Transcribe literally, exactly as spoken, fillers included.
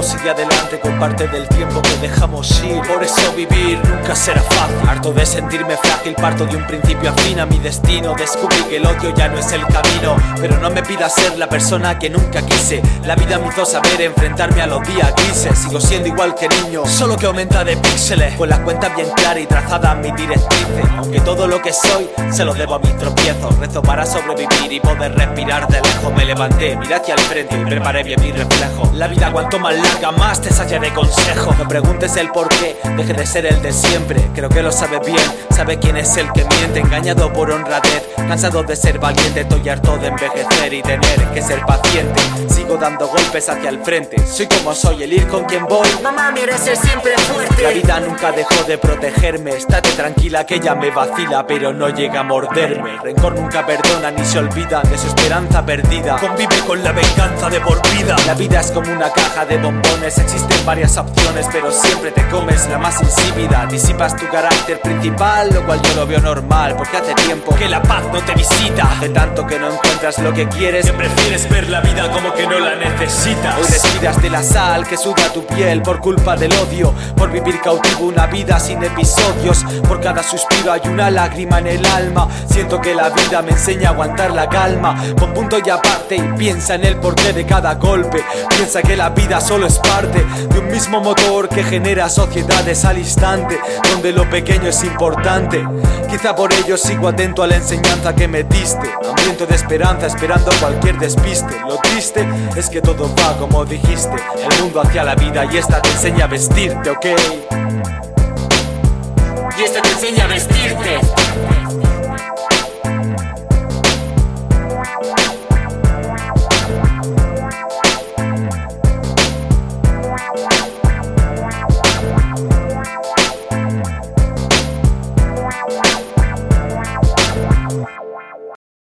sigue adelante con parte del tiempo que dejamos ir. Por eso vivir nunca será fácil. Harto de sentirme frágil, parto de un principio afín a mi destino. Descubrí que el odio ya no es el camino, pero no me pidas ser la persona que nunca quise. La vida me hizo saber enfrentarme a los días grises. Sigo siendo igual que niño, solo que aumenta de píxeles, con la cuenta bien clara y trazada mis directrices. Aunque todo lo que soy se lo debo a mis tropiezos. Rezo para sobrevivir y poder respirar de lejos. Me levanté, miré hacia el frente y preparé bien mi reflejo. La vida cuanto más larga, más te sacia de consejos. No preguntes el por qué, deje de ser el de siempre. Creo que lo sabes bien, sabe quién es el que miente. Engañado por honradez, cansado de ser valiente. Estoy harto de envejecer y tener que ser paciente. Sigo dando golpes hacia el frente. Soy como soy, el ir con quien voy. Mamá, mira ser siempre fuerte. La vida nunca dejó de protegerme. Estate tranquila que ella me vacila, pero no llega a morderme. Rencor nunca perdona ni se olvida de su esperanza perdida. Convive con la venganza de por vida. La vida es como una caja de bombones. Existen varias opciones, pero siempre te comes la más insípida. Disipas tu carácter principal, lo cual yo lo veo normal, porque hace tiempo que la paz no te visita. Hace tanto que no encuentras lo que quieres, que prefieres ver la vida como que no la necesitas. Hoy respiras de la sal que suda tu piel por culpa del odio, por vivir cautivo una vida sin episodios. Por cada suspiro hay una lágrima en el alma. Siento que la vida me enseña a aguantar la calma. Pon punto y aparte y piensa en el porqué de cada golpe. Piensa que la vida solo es parte de un mismo motor que genera sociedades al instante, donde lo pequeño es importante. Quizá por ello sigo atento a la enseñanza que me diste, hambriento de esperanza, esperando cualquier despiste. Lo triste es que todo va como dijiste, el mundo hacia la vida y esta te enseña a vestirte, ¿ok? Y esta te enseña a vestirte.